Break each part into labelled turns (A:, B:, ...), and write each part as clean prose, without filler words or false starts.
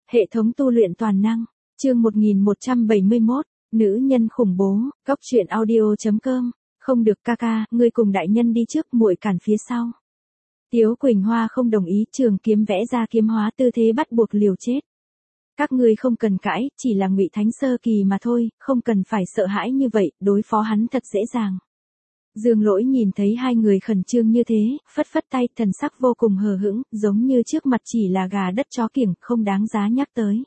A: Hệ thống tu luyện toàn năng, chương 1171, nữ nhân khủng bố, Cóc truyện audio.com, không được ca ca, ngươi cùng đại nhân đi trước, muội cản phía sau. Tiếu Quỳnh Hoa không đồng ý, trường kiếm vẽ ra kiếm hóa tư thế bắt buộc liều chết. Các ngươi không cần cãi, chỉ là Ngụy Thánh sơ kỳ mà thôi, không cần phải sợ hãi như vậy, đối phó hắn thật dễ dàng. Dương Lỗi nhìn thấy hai người khẩn trương như thế, phất phất tay, thần sắc vô cùng hờ hững, giống như trước mặt chỉ là gà đất chó kiểng, không đáng giá nhắc tới.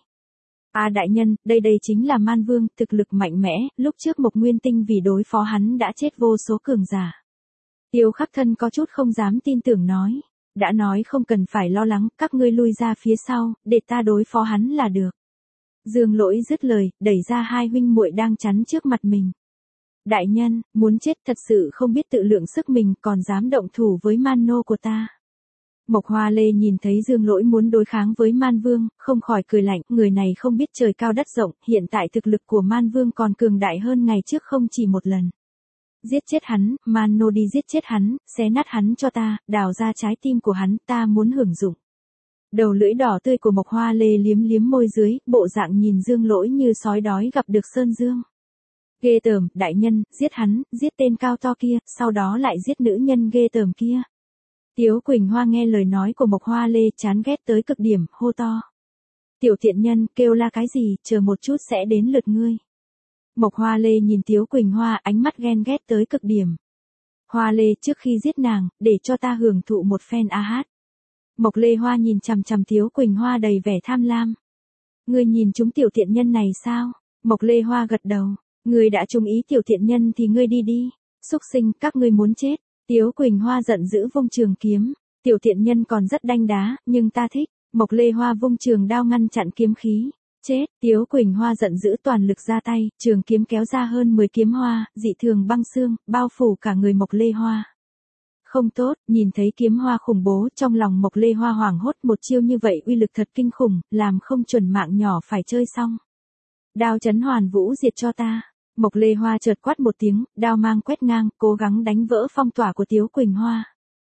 A: Đại nhân, đây chính là Man Vương, thực lực mạnh mẽ, lúc trước Mộc Nguyên Tinh vì đối phó hắn đã chết vô số cường giả. Tiêu Khắc Thân có chút không dám tin tưởng nói, đã nói không cần phải lo lắng, các ngươi lui ra phía sau, để ta đối phó hắn là được. Dương Lỗi dứt lời, đẩy ra hai huynh muội đang chắn trước mặt mình. Đại nhân, muốn chết thật sự không biết tự lượng sức mình, còn dám động thủ với Man nô của ta. Mộc Hoa Lê nhìn thấy Dương Lỗi muốn đối kháng với Man Vương, không khỏi cười lạnh, người này không biết trời cao đất rộng, hiện tại thực lực của Man Vương còn cường đại hơn ngày trước không chỉ một lần. Giết chết hắn, Man nô đi giết chết hắn, xé nát hắn cho ta, đào ra trái tim của hắn, ta muốn hưởng dụng. Đầu lưỡi đỏ tươi của Mộc Hoa Lê liếm liếm môi dưới, bộ dạng nhìn Dương Lỗi như sói đói gặp được sơn dương. Ghê tởm, đại nhân, giết hắn, giết tên cao to kia, sau đó lại giết nữ nhân ghê tởm kia. Tiếu Quỳnh Hoa nghe lời nói của Mộc Hoa Lê chán ghét tới cực điểm, hô to. Tiểu tiện nhân, kêu la cái gì, chờ một chút sẽ đến lượt ngươi. Mộc Hoa Lê nhìn Tiếu Quỳnh Hoa, ánh mắt ghen ghét tới cực điểm. Hoa Lê, trước khi giết nàng, để cho ta hưởng thụ một phen hát. Mộc Lê Hoa nhìn chằm chằm Tiếu Quỳnh Hoa đầy vẻ tham lam. Ngươi nhìn chúng tiểu tiện nhân này sao? Mộc Lê Hoa gật đầu. Ngươi đã trúng ý tiểu tiện nhân thì ngươi đi đi. Xúc sinh, các ngươi muốn chết. Tiếu Quỳnh Hoa giận dữ vung trường kiếm. Tiểu tiện nhân còn rất đanh đá, nhưng ta thích. Mộc Lê Hoa vung trường đao ngăn chặn kiếm khí. Chết, Tiếu Quỳnh Hoa giận dữ toàn lực ra tay, trường kiếm kéo ra hơn 10 kiếm hoa, dị thường băng xương, bao phủ cả người Mộc Lê Hoa. Không tốt, nhìn thấy kiếm hoa khủng bố, trong lòng Mộc Lê Hoa hoảng hốt, một chiêu như vậy uy lực thật kinh khủng, làm không chuẩn mạng nhỏ phải chơi xong. Đao chấn hoàn vũ diệt cho ta. Mộc Lê Hoa chợt quát một tiếng, đao mang quét ngang, cố gắng đánh vỡ phong tỏa của Tiếu Quỳnh Hoa.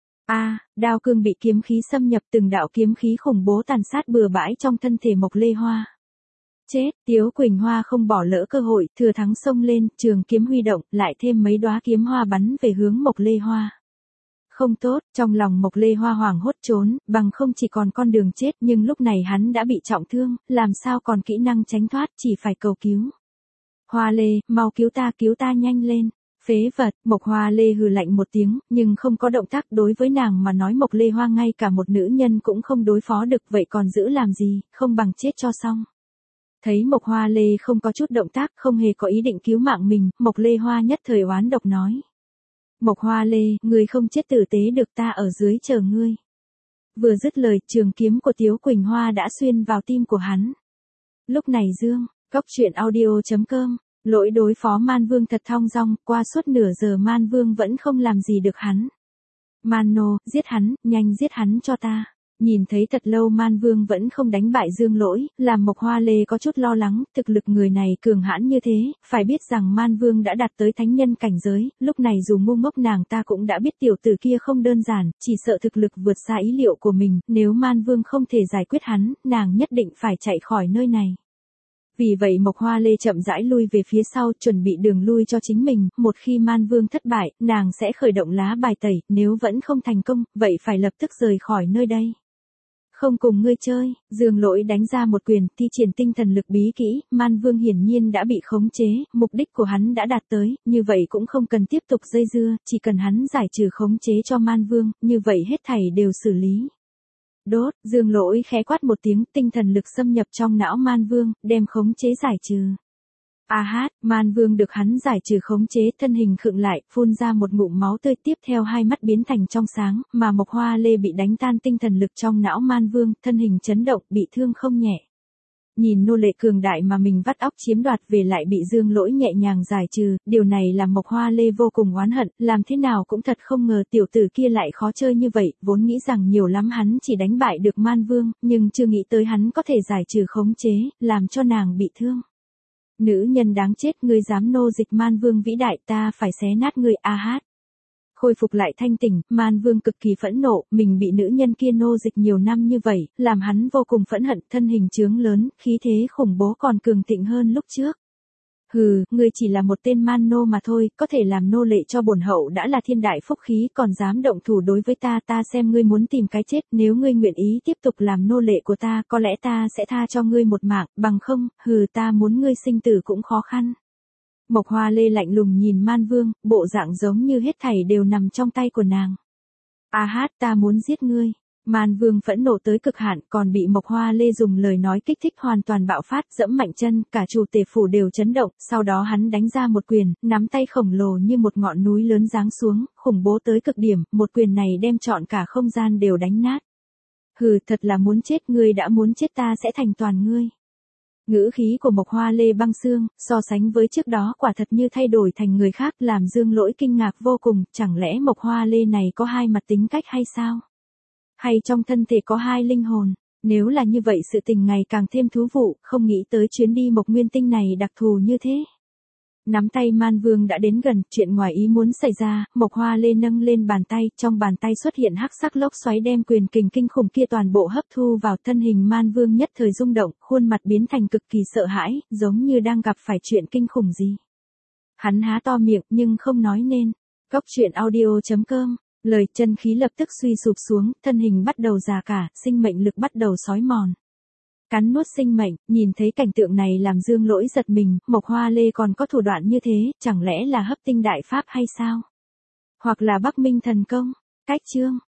A: Đao cương bị kiếm khí xâm nhập, từng đạo kiếm khí khủng bố tàn sát bừa bãi trong thân thể Mộc Lê Hoa. Chết, Tiếu Quỳnh Hoa không bỏ lỡ cơ hội, thừa thắng xông lên, trường kiếm huy động, lại thêm mấy đóa kiếm hoa bắn về hướng Mộc Lê Hoa. Không tốt, trong lòng Mộc Lê Hoa hoảng hốt trốn, bằng không chỉ còn con đường chết, nhưng lúc này hắn đã bị trọng thương, làm sao còn kỹ năng tránh thoát, chỉ phải cầu cứu. Hoa Lê, mau cứu ta nhanh lên. Phế vật, Mộc Hoa Lê hừ lạnh một tiếng, nhưng không có động tác, đối với nàng mà nói Mộc Lê Hoa ngay cả một nữ nhân cũng không đối phó được, vậy còn giữ làm gì, không bằng chết cho xong. Thấy Mộc Hoa Lê không có chút động tác, không hề có ý định cứu mạng mình, Mộc Lê Hoa nhất thời oán độc nói. Mộc Hoa Lê, ngươi không chết tử tế được, ta ở dưới chờ ngươi. Vừa dứt lời, trường kiếm của Tiếu Quỳnh Hoa đã xuyên vào tim của hắn. Lúc này Cóc truyện audio.com, Lỗi đối phó Man Vương thật thong dong, qua suốt nửa giờ Man Vương vẫn không làm gì được hắn. Man nô, giết hắn, nhanh giết hắn cho ta. Nhìn thấy thật lâu Man Vương vẫn không đánh bại Dương Lỗi, làm Mộc Hoa Lê có chút lo lắng, thực lực người này cường hãn như thế, phải biết rằng Man Vương đã đạt tới thánh nhân cảnh giới, lúc này dù ngu ngốc nàng ta cũng đã biết tiểu tử kia không đơn giản, chỉ sợ thực lực vượt xa ý liệu của mình, nếu Man Vương không thể giải quyết hắn, nàng nhất định phải chạy khỏi nơi này. Vì vậy Mộc Hoa Lê chậm rãi lui về phía sau, chuẩn bị đường lui cho chính mình, một khi Man Vương thất bại, nàng sẽ khởi động lá bài tẩy, nếu vẫn không thành công, vậy phải lập tức rời khỏi nơi đây. Không cùng ngươi chơi, Dương Lỗi đánh ra một quyền, thi triển tinh thần lực bí kỹ, Man Vương hiển nhiên đã bị khống chế, mục đích của hắn đã đạt tới, như vậy cũng không cần tiếp tục dây dưa, chỉ cần hắn giải trừ khống chế cho Man Vương, như vậy hết thảy đều xử lý. Đốt, Dương Lỗi khẽ quát một tiếng, tinh thần lực xâm nhập trong não Man Vương, đem khống chế giải trừ. Man Vương được hắn giải trừ khống chế, thân hình khựng lại, phun ra một ngụm máu tươi, tiếp theo hai mắt biến thành trong sáng, mà Mộc Hoa Lê bị đánh tan tinh thần lực trong não Man Vương, thân hình chấn động, bị thương không nhẹ. Nhìn nô lệ cường đại mà mình vắt óc chiếm đoạt về lại bị Dương Lỗi nhẹ nhàng giải trừ, điều này làm Mộc Hoa Lê vô cùng oán hận, làm thế nào cũng thật không ngờ tiểu tử kia lại khó chơi như vậy, vốn nghĩ rằng nhiều lắm hắn chỉ đánh bại được Man Vương, nhưng chưa nghĩ tới hắn có thể giải trừ khống chế, làm cho nàng bị thương. Nữ nhân đáng chết, ngươi dám nô dịch Man Vương vĩ đại, ta phải xé nát ngươi. Khôi phục lại thanh tỉnh, Man Vương cực kỳ phẫn nộ, mình bị nữ nhân kia nô dịch nhiều năm như vậy, làm hắn vô cùng phẫn hận, thân hình trướng lớn, khí thế khủng bố còn cường thịnh hơn lúc trước. Hừ, ngươi chỉ là một tên man nô mà thôi, có thể làm nô lệ cho bổn hậu đã là thiên đại phúc khí, còn dám động thủ đối với ta, ta xem ngươi muốn tìm cái chết, nếu ngươi nguyện ý tiếp tục làm nô lệ của ta, có lẽ ta sẽ tha cho ngươi một mạng, bằng không, hừ, ta muốn ngươi sinh tử cũng khó khăn. Mộc Hoa Lê lạnh lùng nhìn Man Vương, bộ dạng giống như hết thảy đều nằm trong tay của nàng. A hát, ta muốn giết ngươi. Man Vương phẫn nộ tới cực hạn, còn bị Mộc Hoa Lê dùng lời nói kích thích hoàn toàn bạo phát, dẫm mạnh chân, cả chủ tể phủ đều chấn động, sau đó hắn đánh ra một quyền, nắm tay khổng lồ như một ngọn núi lớn giáng xuống, khủng bố tới cực điểm, một quyền này đem trọn cả không gian đều đánh nát. Hừ, thật là muốn chết, ngươi đã muốn chết ta sẽ thành toàn ngươi. Ngữ khí của Mộc Hoa Lê băng xương, so sánh với trước đó quả thật như thay đổi thành người khác, làm Dương Lỗi kinh ngạc vô cùng, chẳng lẽ Mộc Hoa Lê này có hai mặt tính cách hay sao? Hay trong thân thể có hai linh hồn? Nếu là như vậy sự tình ngày càng thêm thú vụ, không nghĩ tới chuyến đi Mộc Nguyên Tinh này đặc thù như thế. Nắm tay Man Vương đã đến gần, chuyện ngoài ý muốn xảy ra, Mộc Hoa Lê nâng lên bàn tay, trong bàn tay xuất hiện hắc sắc lốc xoáy đem quyền kình kinh khủng kia toàn bộ hấp thu vào, thân hình Man Vương nhất thời rung động, khuôn mặt biến thành cực kỳ sợ hãi, giống như đang gặp phải chuyện kinh khủng gì. Hắn há to miệng nhưng không nói nên. Góc truyện audio.com, lời chân khí lập tức suy sụp xuống, thân hình bắt đầu già cả, sinh mệnh lực bắt đầu xói mòn. Cắn nuốt sinh mệnh, nhìn thấy cảnh tượng này làm Dương Lỗi giật mình, Mộc Hoa Lê còn có thủ đoạn như thế, chẳng lẽ là hấp tinh đại pháp hay sao? Hoặc là Bắc Minh thần công? Cách chương